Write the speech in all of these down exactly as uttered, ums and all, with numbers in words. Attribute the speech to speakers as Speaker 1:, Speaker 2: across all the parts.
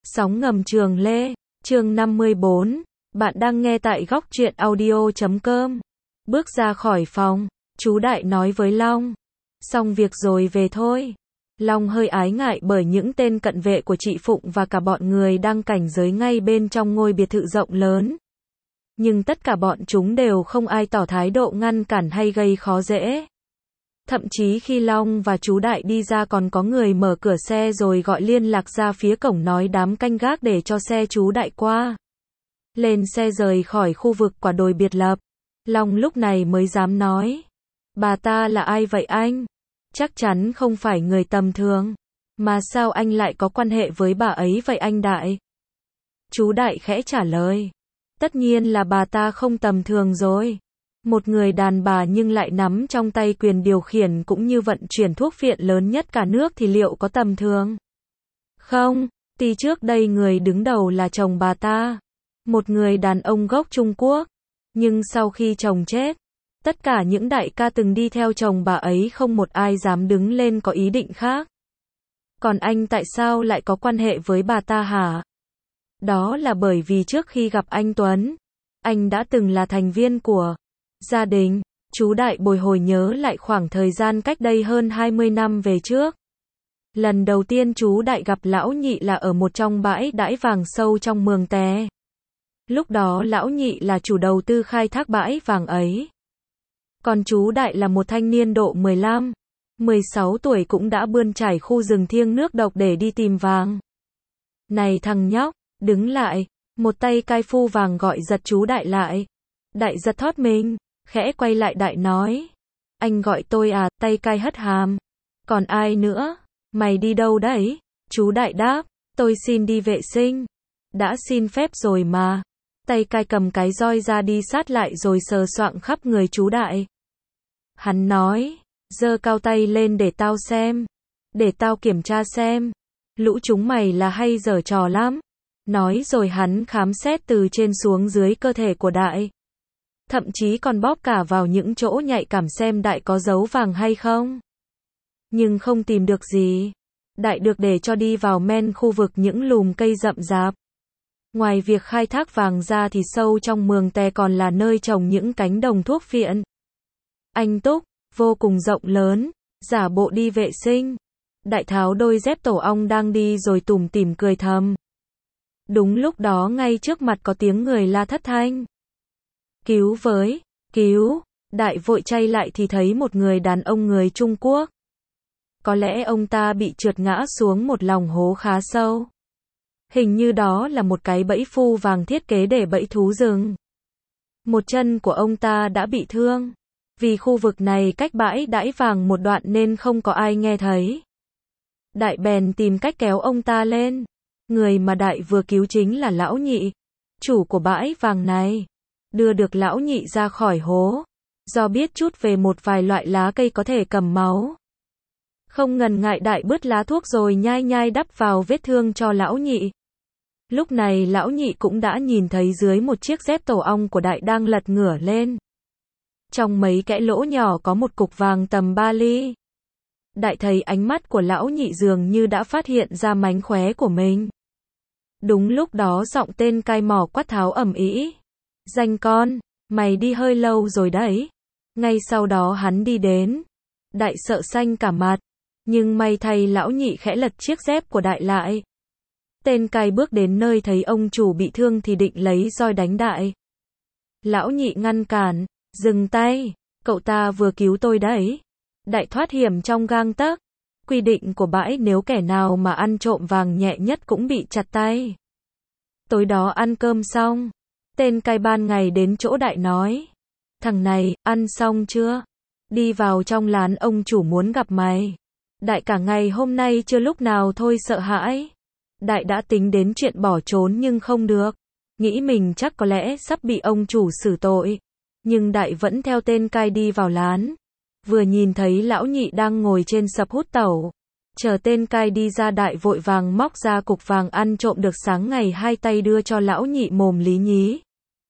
Speaker 1: Sóng ngầm Trường Lê, chương năm mươi bốn. Bạn đang nghe tại góc truyện audio chấm com. Bước ra khỏi phòng, chú Đại nói với Long. Xong việc rồi về thôi. Long hơi ái ngại bởi những tên cận vệ của chị Phụng và cả bọn người đang cảnh giới ngay bên trong ngôi biệt thự rộng lớn. Nhưng tất cả bọn chúng đều không ai tỏ thái độ ngăn cản hay gây khó dễ. Thậm chí khi Long và chú Đại đi ra còn có người mở cửa xe rồi gọi liên lạc ra phía cổng nói đám canh gác để cho xe chú Đại qua. Lên xe rời khỏi khu vực quả đồi biệt lập. Long lúc này mới dám nói. Bà ta là ai vậy anh? Chắc chắn không phải người tầm thường. Mà sao anh lại có quan hệ với bà ấy vậy anh Đại? Chú Đại khẽ trả lời. Tất nhiên là bà ta không tầm thường rồi. Một người đàn bà nhưng lại nắm trong tay quyền điều khiển cũng như vận chuyển thuốc phiện lớn nhất cả nước thì liệu có tầm thường? Không, tuy trước đây người đứng đầu là chồng bà ta. Một người đàn ông gốc Trung Quốc. Nhưng sau khi chồng chết, tất cả những đại ca từng đi theo chồng bà ấy không một ai dám đứng lên có ý định khác. Còn anh tại sao lại có quan hệ với bà ta hả? Đó là bởi vì trước khi gặp anh Tuấn, anh đã từng là thành viên của gia đình. Chú Đại bồi hồi nhớ lại khoảng thời gian cách đây hơn hai mươi năm về trước. Lần đầu tiên chú Đại gặp Lão Nhị là ở một trong bãi đãi vàng sâu trong Mường Tè. Lúc đó Lão Nhị là chủ đầu tư khai thác bãi vàng ấy. Còn chú Đại là một thanh niên độ mười lăm, mười sáu tuổi cũng đã bươn trải khu rừng thiêng nước độc để đi tìm vàng. Này thằng nhóc, đứng lại, một tay cai phu vàng gọi giật chú Đại lại. Đại giật thót mình, khẽ quay lại Đại nói. Anh gọi tôi à, tay cai hất hàm. Còn ai nữa? Mày đi đâu đấy? Chú Đại đáp, tôi xin đi vệ sinh. Đã xin phép rồi mà. Tay cai cầm cái roi ra đi sát lại rồi sờ soạng khắp người chú Đại. Hắn nói, giơ cao tay lên để tao xem. Để tao kiểm tra xem. Lũ chúng mày là hay giở trò lắm. Nói rồi hắn khám xét từ trên xuống dưới cơ thể của Đại. Thậm chí còn bóp cả vào những chỗ nhạy cảm xem Đại có dấu vàng hay không. Nhưng không tìm được gì. Đại được để cho đi vào men khu vực những lùm cây rậm rạp. Ngoài việc khai thác vàng ra thì sâu trong Mường Tè còn là nơi trồng những cánh đồng thuốc phiện. Anh Túc, vô cùng rộng lớn, giả bộ đi vệ sinh. Đại tháo đôi dép tổ ong đang đi rồi tủm tỉm cười thầm. Đúng lúc đó ngay trước mặt có tiếng người la thất thanh. Cứu với, cứu, Đại vội chay lại thì thấy một người đàn ông người Trung Quốc. Có lẽ ông ta bị trượt ngã xuống một lòng hố khá sâu. Hình như đó là một cái bẫy phu vàng thiết kế để bẫy thú rừng. Một chân của ông ta đã bị thương. Vì khu vực này cách bãi đãi vàng một đoạn nên không có ai nghe thấy. Đại bèn tìm cách kéo ông ta lên. Người mà Đại vừa cứu chính là Lão Nhị, chủ của bãi vàng này. Đưa được Lão Nhị ra khỏi hố. Do biết chút về một vài loại lá cây có thể cầm máu. Không ngần ngại Đại bứt lá thuốc rồi nhai nhai đắp vào vết thương cho Lão Nhị. Lúc này Lão Nhị cũng đã nhìn thấy dưới một chiếc dép tổ ong của Đại đang lật ngửa lên. Trong mấy kẽ lỗ nhỏ có một cục vàng tầm ba ly. Đại thấy ánh mắt của Lão Nhị dường như đã phát hiện ra mánh khóe của mình. Đúng lúc đó giọng tên cai mỏ quát tháo ầm ĩ. Danh con, mày đi hơi lâu rồi đấy. Ngay sau đó hắn đi đến. Đại sợ xanh cả mặt. Nhưng may thay Lão Nhị khẽ lật chiếc dép của Đại lại. Tên cai bước đến nơi thấy ông chủ bị thương thì định lấy roi đánh Đại. Lão Nhị ngăn cản. Dừng tay, cậu ta vừa cứu tôi đấy. Đại thoát hiểm trong gang tấc. Quy định của bãi nếu kẻ nào mà ăn trộm vàng nhẹ nhất cũng bị chặt tay. Tối đó ăn cơm xong. Tên cai ban ngày đến chỗ Đại nói. Thằng này, ăn xong chưa? Đi vào trong lán ông chủ muốn gặp mày. Đại cả ngày hôm nay chưa lúc nào thôi sợ hãi. Đại đã tính đến chuyện bỏ trốn nhưng không được. Nghĩ mình chắc có lẽ sắp bị ông chủ xử tội. Nhưng Đại vẫn theo tên cai đi vào lán. Vừa nhìn thấy Lão Nhị đang ngồi trên sập hút tẩu. Chờ tên cai đi ra Đại vội vàng móc ra cục vàng ăn trộm được sáng ngày hai tay đưa cho Lão Nhị mồm lý nhí.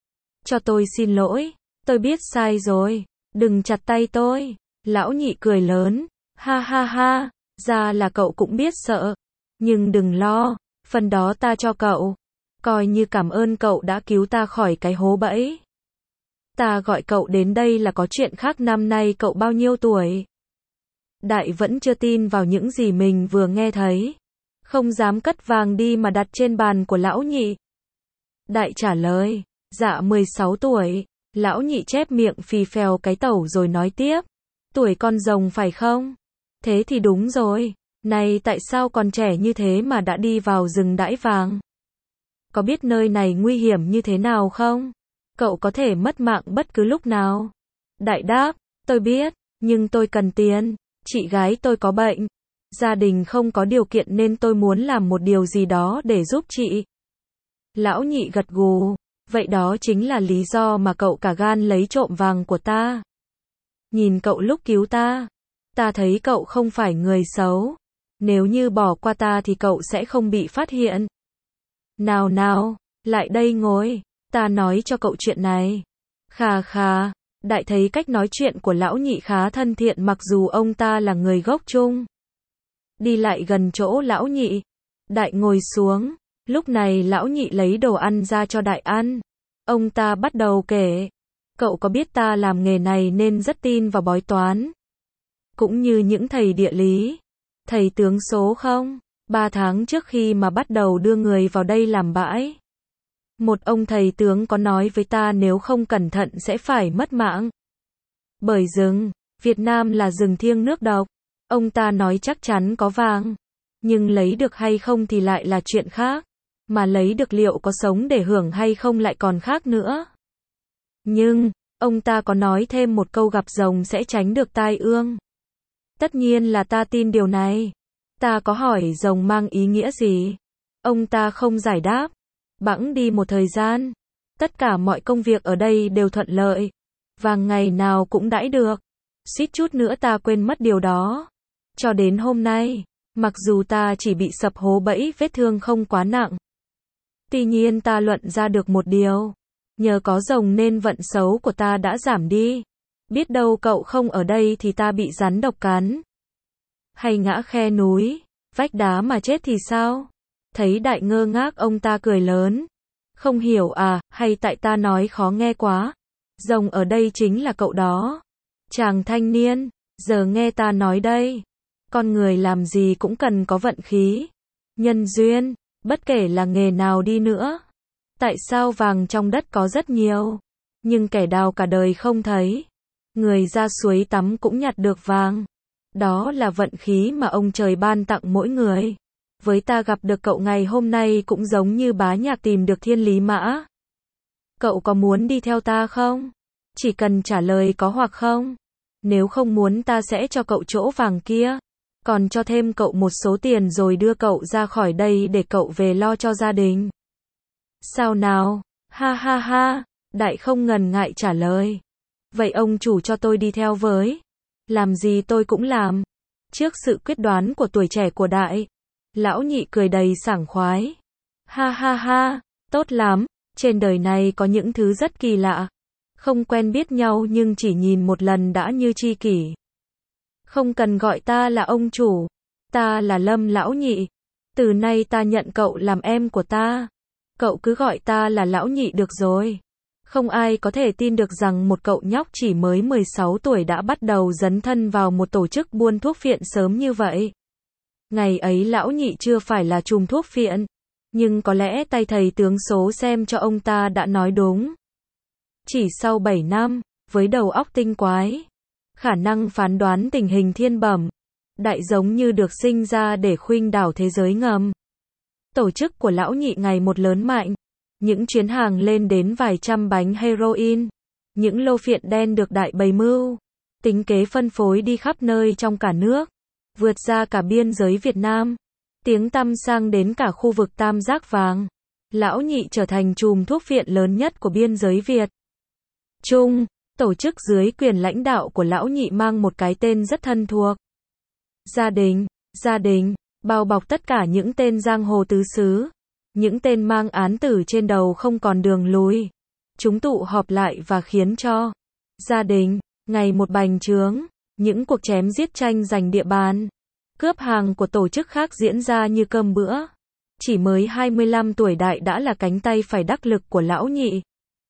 Speaker 1: Cho tôi xin lỗi, tôi biết sai rồi, đừng chặt tay tôi. Lão Nhị cười lớn, ha ha ha, ra là cậu cũng biết sợ. Nhưng đừng lo, Phần đó ta cho cậu. Coi như cảm ơn cậu đã cứu ta khỏi cái hố bẫy. Ta gọi cậu đến đây là có chuyện khác. Năm nay cậu bao nhiêu tuổi? Đại vẫn chưa tin vào những gì mình vừa nghe thấy. Không dám cất vàng đi mà đặt trên bàn của lão nhị. Đại trả lời, dạ mười sáu tuổi. Lão nhị chép miệng phì phèo cái tẩu rồi nói tiếp. Tuổi con rồng phải không? Thế thì đúng rồi. Này tại sao còn trẻ như thế mà đã đi vào rừng đãi vàng? Có biết nơi này nguy hiểm như thế nào không? Cậu có thể mất mạng bất cứ lúc nào. Đại đáp, tôi biết, nhưng tôi cần tiền. Chị gái tôi có bệnh. Gia đình không có điều kiện nên tôi muốn làm một điều gì đó để giúp chị. Lão nhị gật gù. Vậy đó chính là lý do mà cậu cả gan lấy trộm vàng của ta. Nhìn cậu lúc cứu ta. Ta thấy cậu không phải người xấu. Nếu như bỏ qua ta thì cậu sẽ không bị phát hiện. Nào nào, lại đây ngồi. Ta nói cho cậu chuyện này. Khà khà. Đại thấy cách nói chuyện của lão nhị khá thân thiện mặc dù ông ta là người gốc Trung. Đi lại gần chỗ lão nhị. Đại ngồi xuống. Lúc này lão nhị lấy đồ ăn ra cho đại ăn. Ông ta bắt đầu kể. Cậu có biết ta làm nghề này nên rất tin vào bói toán. Cũng như những thầy địa lý. Thầy tướng số không? Ba tháng trước khi mà bắt đầu đưa người vào đây làm bãi. Một ông thầy tướng có nói với ta nếu không cẩn thận sẽ phải mất mạng. Bởi rừng, Việt Nam là rừng thiêng nước độc. Ông ta nói chắc chắn có vàng. Nhưng lấy được hay không thì lại là chuyện khác. Mà lấy được liệu có sống để hưởng hay không lại còn khác nữa. Nhưng, ông ta có nói thêm một câu gặp rồng sẽ tránh được tai ương. Tất nhiên là ta tin điều này. Ta có hỏi rồng mang ý nghĩa gì? Ông ta không giải đáp. Bẵng đi một thời gian. Tất cả mọi công việc ở đây đều thuận lợi. Vàng ngày nào cũng đãi được. Suýt chút nữa ta quên mất điều đó. Cho đến hôm nay, mặc dù ta chỉ bị sập hố bẫy vết thương không quá nặng. Tuy nhiên ta luận ra được một điều. Nhờ có rồng nên vận xấu của ta đã giảm đi. Biết đâu cậu không ở đây thì ta bị rắn độc cắn. Hay ngã khe núi, vách đá mà chết thì sao? Thấy đại ngơ ngác ông ta cười lớn. Không hiểu à, hay tại ta nói khó nghe quá? Rồng ở đây chính là cậu đó. Chàng thanh niên, giờ nghe ta nói đây. Con người làm gì cũng cần có vận khí. Nhân duyên, bất kể là nghề nào đi nữa. Tại sao vàng trong đất có rất nhiều, nhưng kẻ đào cả đời không thấy. Người ra suối tắm cũng nhặt được vàng. Đó là vận khí mà ông trời ban tặng mỗi người. Với ta gặp được cậu ngày hôm nay cũng giống như bá nhạc tìm được thiên lý mã. Cậu có muốn đi theo ta không? Chỉ cần trả lời có hoặc không. Nếu không muốn ta sẽ cho cậu chỗ vàng kia. Còn cho thêm cậu một số tiền rồi đưa cậu ra khỏi đây để cậu về lo cho gia đình. Sao nào? Ha ha ha. Đại không ngần ngại trả lời. Vậy ông chủ cho tôi đi theo với. Làm gì tôi cũng làm. Trước sự quyết đoán của tuổi trẻ của Đại, lão nhị cười đầy sảng khoái. Ha ha ha. Tốt lắm. Trên đời này có những thứ rất kỳ lạ. Không quen biết nhau nhưng chỉ nhìn một lần đã như tri kỷ. Không cần gọi ta là ông chủ. Ta là Lâm lão nhị. Từ nay ta nhận cậu làm em của ta. Cậu cứ gọi ta là lão nhị được rồi. Không ai có thể tin được rằng một cậu nhóc chỉ mới mười sáu tuổi đã bắt đầu dấn thân vào một tổ chức buôn thuốc phiện sớm như vậy. Ngày ấy lão nhị chưa phải là chùm thuốc phiện. Nhưng có lẽ tay thầy tướng số xem cho ông ta đã nói đúng. Chỉ sau bảy năm, với đầu óc tinh quái, khả năng phán đoán tình hình thiên bẩm, Đại giống như được sinh ra để khuynh đảo thế giới ngầm. Tổ chức của lão nhị ngày một lớn mạnh. Những chuyến hàng lên đến vài trăm bánh heroin. Những lô phiện đen được Đại bày mưu. Tính kế phân phối đi khắp nơi trong cả nước. Vượt ra cả biên giới Việt Nam. Tiếng tăm sang đến cả khu vực Tam Giác Vàng. Lão nhị trở thành chùm thuốc phiện lớn nhất của biên giới Việt Trung. Tổ chức dưới quyền lãnh đạo của lão nhị mang một cái tên rất thân thuộc. Gia đình, gia đình, bao bọc tất cả những tên giang hồ tứ xứ. Những tên mang án tử trên đầu không còn đường lùi. Chúng tụ họp lại và khiến cho gia đình ngày một bành trướng. Những cuộc chém giết tranh giành địa bàn, cướp hàng của tổ chức khác diễn ra như cơm bữa. Chỉ mới hai mươi lăm tuổi Đại đã là cánh tay phải đắc lực của lão nhị.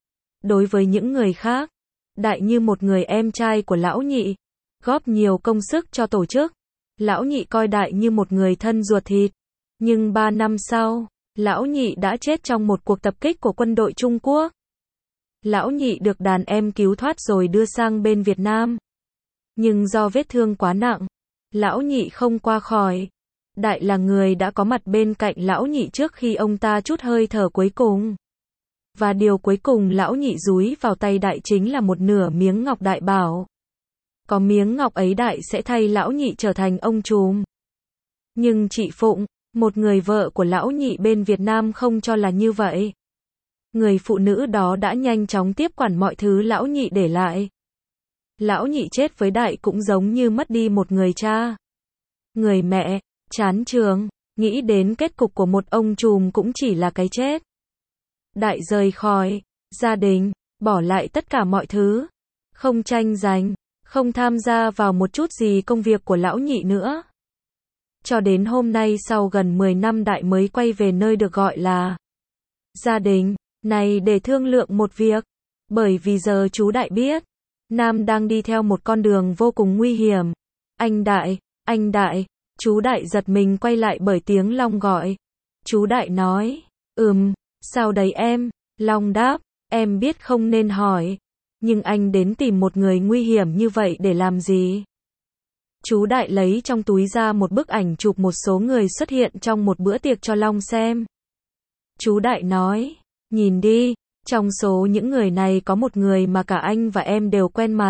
Speaker 1: Đối với những người khác, Đại như một người em trai của lão nhị, góp nhiều công sức cho tổ chức. Lão nhị coi Đại như một người thân ruột thịt. Nhưng ba năm sau, lão nhị đã chết trong một cuộc tập kích của quân đội Trung Quốc. Lão nhị được đàn em cứu thoát rồi đưa sang bên Việt Nam. Nhưng do vết thương quá nặng, lão nhị không qua khỏi. Đại là người đã có mặt bên cạnh lão nhị trước khi ông ta trút hơi thở cuối cùng. Và điều cuối cùng lão nhị dúi vào tay Đại chính là một nửa miếng ngọc. Đại bảo, có miếng ngọc ấy Đại sẽ thay lão nhị trở thành ông trùm. Nhưng chị Phụng, một người vợ của lão nhị bên Việt Nam không cho là như vậy. Người phụ nữ đó đã nhanh chóng tiếp quản mọi thứ lão nhị để lại. Lão nhị chết với Đại cũng giống như mất đi một người cha. Người mẹ, chán chường, nghĩ đến kết cục của một ông trùm cũng chỉ là cái chết. Đại rời khỏi gia đình, bỏ lại tất cả mọi thứ. Không tranh giành, không tham gia vào một chút gì công việc của lão nhị nữa. Cho đến hôm nay sau gần mười năm Đại mới quay về nơi được gọi là gia đình này để thương lượng một việc. Bởi vì giờ chú Đại biết, Nam đang đi theo một con đường vô cùng nguy hiểm. Anh Đại, anh Đại, chú Đại giật mình quay lại bởi tiếng Long gọi. Chú Đại nói, ừm, sao đấy em? Long đáp, em biết không nên hỏi. Nhưng anh đến tìm một người nguy hiểm như vậy để làm gì? Chú Đại lấy trong túi ra một bức ảnh chụp một số người xuất hiện trong một bữa tiệc cho Long xem. Chú Đại nói, nhìn đi, trong số những người này có một người mà cả anh và em đều quen mặt.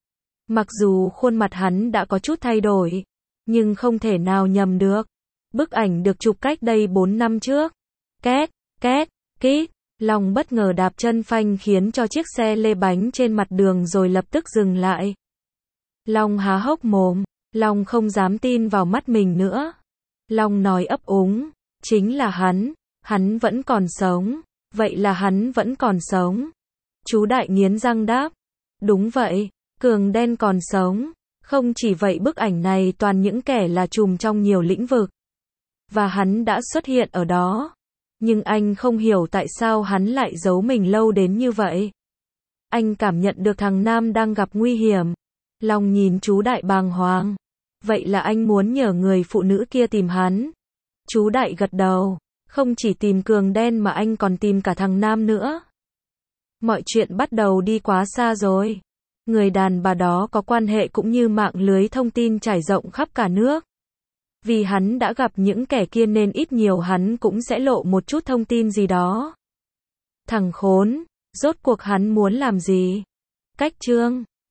Speaker 1: Mặc dù khuôn mặt hắn đã có chút thay đổi, nhưng không thể nào nhầm được. Bức ảnh được chụp cách đây bốn năm trước. Két, két, kít. Long bất ngờ đạp chân phanh khiến cho chiếc xe lê bánh trên mặt đường rồi lập tức dừng lại. Long há hốc mồm. Long không dám tin vào mắt mình nữa. Long nói ấp úng, chính là hắn, hắn vẫn còn sống. Vậy là hắn vẫn còn sống. Chú Đại nghiến răng đáp, đúng vậy, Cường đen còn sống. Không chỉ vậy bức ảnh này toàn những kẻ là trùm trong nhiều lĩnh vực. Và hắn đã xuất hiện ở đó. Nhưng anh không hiểu tại sao hắn lại giấu mình lâu đến như vậy. Anh cảm nhận được thằng Nam đang gặp nguy hiểm. Long nhìn chú Đại bàng hoàng. Vậy là anh muốn nhờ người phụ nữ kia tìm hắn. Chú Đại gật đầu. Không chỉ tìm Cường đen mà anh còn tìm cả thằng Nam nữa. Mọi chuyện bắt đầu đi quá xa rồi. Người đàn bà đó có quan hệ cũng như mạng lưới thông tin trải rộng khắp cả nước. Vì hắn đã gặp những kẻ kia nên ít nhiều hắn cũng sẽ lộ một chút thông tin gì đó. Thằng khốn, rốt cuộc hắn muốn làm gì? Cách chương